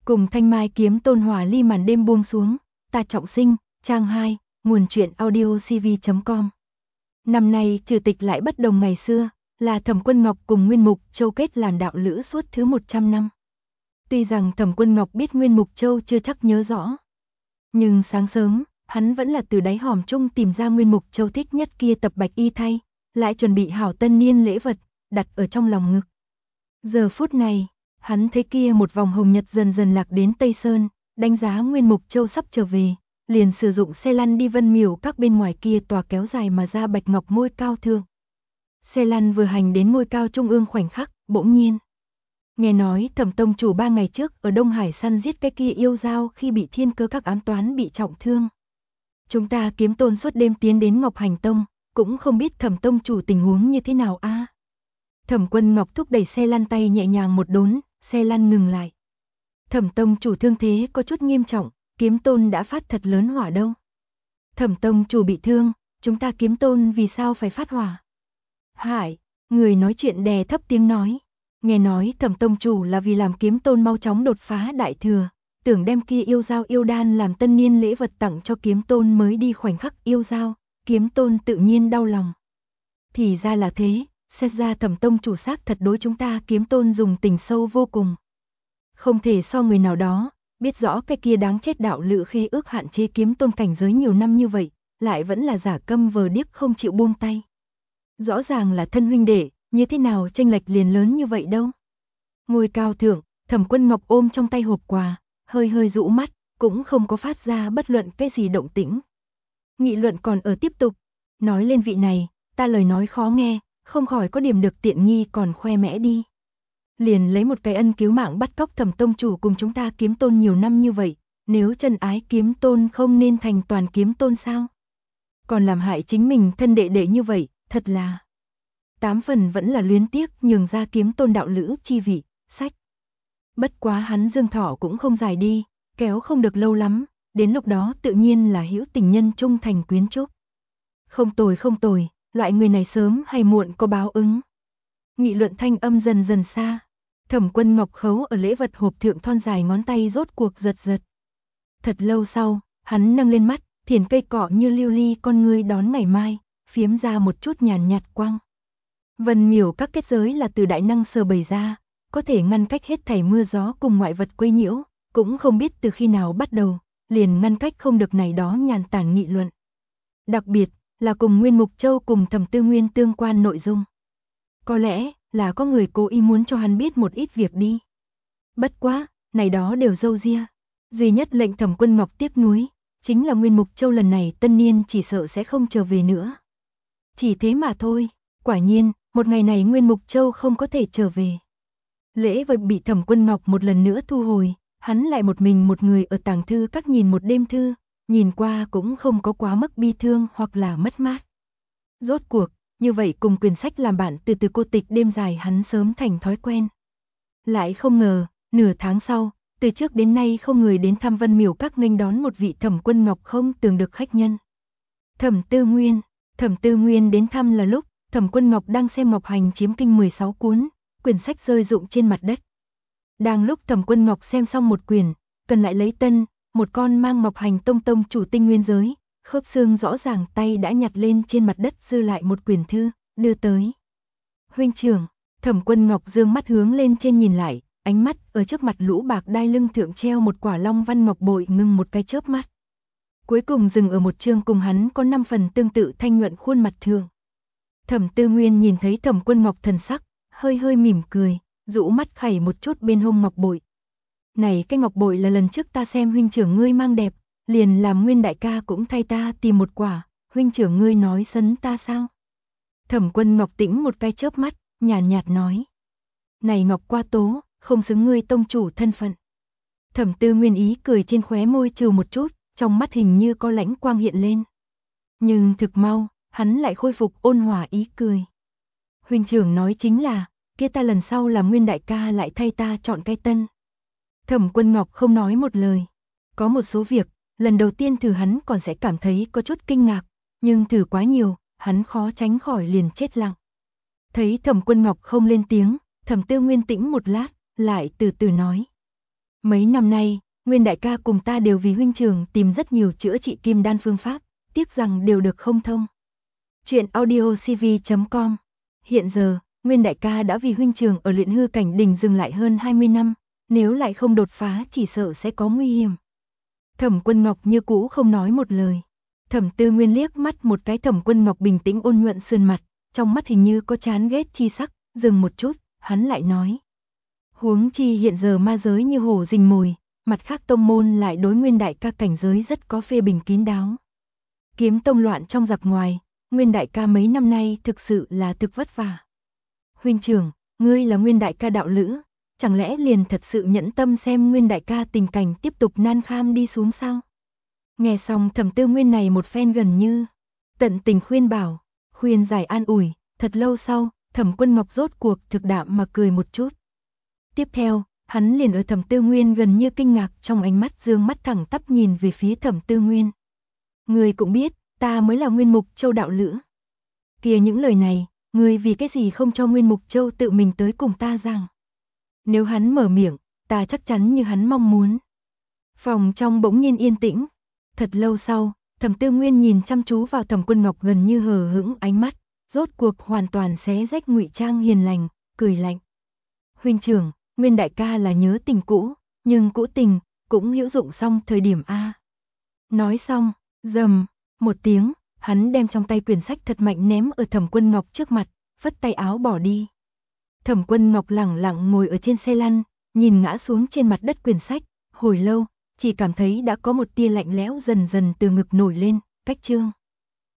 Cùng Thanh Mai kiếm tôn hòa ly màn đêm buông xuống, ta trọng sinh, trang 2, nguồn truyện audio cv.com. Năm nay trừ tịch lại bất đồng ngày xưa, là Thẩm Quân Ngọc cùng Nguyên Mục Châu kết làm đạo lữ suốt thứ 100 năm. Tuy rằng Thẩm Quân Ngọc biết Nguyên Mục Châu chưa chắc nhớ rõ, nhưng sáng sớm, hắn vẫn là từ đáy hòm chung tìm ra Nguyên Mục Châu thích nhất kia tập bạch y thay, lại chuẩn bị hảo tân niên lễ vật, đặt ở trong lòng ngực. Giờ phút này, hắn thấy kia một vòng hồng nhật dần dần lạc đến Tây Sơn, đánh giá Nguyên Mục Châu sắp trở về, liền sử dụng xe lăn đi Vân Miểu các bên ngoài kia tòa kéo dài mà ra bạch ngọc ngôi cao thượng. Xe lăn vừa hành đến ngôi cao trung ương khoảnh khắc, bỗng nhiên. Nghe nói Thẩm tông chủ 3 ngày trước ở Đông Hải săn giết cái kia yêu dao khi bị thiên cơ các ám toán bị trọng thương. Chúng ta kiếm tôn suốt đêm tiến đến Ngọc Hành Tông, cũng không biết Thẩm tông chủ tình huống như thế nào a. Thẩm Quân Ngọc thúc đẩy xe lăn tay nhẹ nhàng một đốn, xe lăn ngừng lại. Thẩm tông chủ thương thế có chút nghiêm trọng, kiếm tôn đã phát thật lớn hỏa đâu. Thẩm tông chủ bị thương, chúng ta kiếm tôn vì sao phải phát hỏa? Hải, người nói chuyện đè thấp tiếng nói. Nghe nói Thẩm tông chủ là vì làm kiếm tôn mau chóng đột phá đại thừa, tưởng đem kia yêu dao yêu đan làm tân niên lễ vật tặng cho kiếm tôn mới đi khoảnh khắc yêu dao, kiếm tôn tự nhiên đau lòng. Thì ra là thế, xét ra Thẩm tông chủ xác thật đối chúng ta kiếm tôn dùng tình sâu vô cùng. Không thể so người nào đó, biết rõ cái kia đáng chết đạo lữ khi ước hạn chế kiếm tôn cảnh giới nhiều năm như vậy, lại vẫn là giả câm vờ điếc không chịu buông tay. Rõ ràng là thân huynh đệ, như thế nào chênh lệch liền lớn như vậy đâu. Ngôi cao thượng, Thẩm Quân Ngọc ôm trong tay hộp quà, hơi hơi rũ mắt, cũng không có phát ra bất luận cái gì động tĩnh. Nghị luận còn ở tiếp tục, nói lên vị này, ta lời nói khó nghe, không khỏi có điểm được tiện nghi còn khoe mẽ đi. Liền lấy một cái ân cứu mạng bắt cóc Thẩm tông chủ cùng chúng ta kiếm tôn nhiều năm như vậy, nếu chân ái kiếm tôn không nên thành toàn kiếm tôn sao? Còn làm hại chính mình thân đệ đệ như vậy, thật là 8 phần vẫn là luyến tiếc nhường ra kiếm tôn đạo lữ chi vị, sách. Bất quá hắn Dương thọ cũng không dài đi, kéo không được lâu lắm, đến lúc đó tự nhiên là hữu tình nhân trung thành quyến trúc. Không tồi, loại người này sớm hay muộn có báo ứng. Nghị luận thanh âm dần dần xa, Thẩm Quân Ngọc khấu ở lễ vật hộp thượng thon dài ngón tay rốt cuộc giật giật. Thật lâu sau, hắn nâng lên mắt, thiền cây cọ như lưu ly con ngươi đón ngày mai, phiếm ra một chút nhàn nhạt quang. Vân Miểu các kết giới là từ đại năng sờ bày ra, có thể ngăn cách hết thảy mưa gió cùng ngoại vật quấy nhiễu, cũng không biết từ khi nào bắt đầu, liền ngăn cách không được này đó nhàn tản nghị luận. Đặc biệt là cùng Nguyên Mục Châu cùng Thẩm Tư Nguyên tương quan nội dung. Có lẽ là có người cố ý muốn cho hắn biết một ít việc đi. Bất quá, này đó đều râu ria. Duy nhất lệnh Thẩm Quân Ngọc tiếc nuối, chính là Nguyên Mục Châu lần này tân niên chỉ sợ sẽ không trở về nữa. Chỉ thế mà thôi, quả nhiên, một ngày này Nguyên Mục Châu không có thể trở về. Lễ vật bị Thẩm Quân Ngọc một lần nữa thu hồi, hắn lại một mình một người ở tàng thư các nhìn một đêm thư, nhìn qua cũng không có quá mức bi thương hoặc là mất mát. Rốt cuộc, như vậy cùng quyển sách làm bạn từ từ cô tịch đêm dài hắn sớm thành thói quen. Lại không ngờ, nửa tháng sau, từ trước đến nay không người đến thăm Vân Miểu các nghênh đón một vị Thẩm Quân Ngọc không tưởng được khách nhân. Thẩm Tư Nguyên đến thăm là lúc Thẩm Quân Ngọc đang xem Ngọc Hành Chiếm Kinh 16 cuốn, quyển sách rơi rụng trên mặt đất. Đang lúc Thẩm Quân Ngọc xem xong một quyển, cần lại lấy tân, một con mang Ngọc Hành tông chủ tinh nguyên giới, khớp xương rõ ràng tay đã nhặt lên trên mặt đất dư lại một quyển thư, đưa tới. Huynh trưởng, Thẩm Quân Ngọc dương mắt hướng lên trên nhìn lại, ánh mắt ở trước mặt lũ bạc đai lưng thượng treo một quả long văn ngọc bội ngưng một cái chớp mắt. Cuối cùng dừng ở một chương cùng hắn có 5 phần tương tự thanh nhuận khuôn mặt thường. Thẩm Tư Nguyên nhìn thấy Thẩm Quân Ngọc thần sắc, hơi hơi mỉm cười, rũ mắt khẩy một chút bên hông ngọc bội. Này cái ngọc bội là lần trước ta xem huynh trưởng ngươi mang đẹp, liền làm Nguyên đại ca cũng thay ta tìm một quả, huynh trưởng ngươi nói sấn ta sao? Thẩm Quân Ngọc tĩnh một cái chớp mắt, nhàn nhạt nói. Này ngọc qua tố, không xứng ngươi tông chủ thân phận. Thẩm Tư Nguyên ý cười trên khóe môi trừ một chút, trong mắt hình như có lãnh quang hiện lên. Nhưng thực mau, hắn lại khôi phục ôn hòa ý cười. Huynh trưởng nói chính là, kia ta lần sau làm Nguyên đại ca lại thay ta chọn cái tân. Thẩm Quân Ngọc không nói một lời. Có một số việc, lần đầu tiên thử hắn còn sẽ cảm thấy có chút kinh ngạc, nhưng thử quá nhiều, hắn khó tránh khỏi liền chết lặng. Thấy Thẩm Quân Ngọc không lên tiếng, Thẩm Tư Nguyên tĩnh một lát, lại từ từ nói. Mấy năm nay, Nguyên đại ca cùng ta đều vì huynh trưởng tìm rất nhiều chữa trị kim đan phương pháp, tiếc rằng đều được không thông. Chuyện audiocv.com. Hiện giờ, Nguyên đại ca đã vì huynh trưởng ở luyện hư cảnh đỉnh dừng lại hơn 20 năm, nếu lại không đột phá chỉ sợ sẽ có nguy hiểm. Thẩm Quân Ngọc như cũ không nói một lời. Thẩm Tư Nguyên liếc mắt một cái Thẩm Quân Ngọc bình tĩnh ôn nhuận sườn mặt, trong mắt hình như có chán ghét chi sắc, dừng một chút, hắn lại nói. Huống chi hiện giờ ma giới như hổ rình mồi, mặt khác tông môn lại đối Nguyên đại ca cảnh giới rất có phê bình kín đáo. Kiếm tông loạn trong giặc ngoài, Nguyên đại ca mấy năm nay thực sự là thực vất vả. Huynh trưởng, ngươi là Nguyên đại ca đạo lữ, chẳng lẽ liền thật sự nhẫn tâm xem Nguyên đại ca tình cảnh tiếp tục nan kham đi xuống sao? Nghe xong Thẩm Tư Nguyên này một phen gần như tận tình khuyên bảo, khuyên giải an ủi, thật lâu sau, Thẩm Quân Ngọc rốt cuộc thực đạm mà cười một chút. Tiếp theo, hắn liền ở Thẩm Tư Nguyên gần như kinh ngạc trong ánh mắt dương mắt thẳng tắp nhìn về phía Thẩm Tư Nguyên. Ngươi cũng biết, ta mới là Nguyên Mục Châu đạo lữ. Kìa những lời này, ngươi vì cái gì không cho Nguyên Mục Châu tự mình tới cùng ta giảng? Nếu hắn mở miệng, ta chắc chắn như hắn mong muốn. Phòng trong bỗng nhiên yên tĩnh. Thật lâu sau, Thẩm Tư Nguyên nhìn chăm chú vào Thẩm Quân Ngọc gần như hờ hững ánh mắt, rốt cuộc hoàn toàn xé rách ngụy trang hiền lành, cười lạnh. Huynh trưởng, Nguyên đại ca là nhớ tình cũ, nhưng cũ tình cũng hữu dụng xong thời điểm a. Nói xong, rầm một tiếng, hắn đem trong tay quyển sách thật mạnh ném ở Thẩm Quân Ngọc trước mặt, phất tay áo bỏ đi. Thẩm Quân Ngọc lẳng lặng ngồi ở trên xe lăn, nhìn ngã xuống trên mặt đất quyển sách, hồi lâu, chỉ cảm thấy đã có một tia lạnh lẽo dần dần từ ngực nổi lên, cách chương.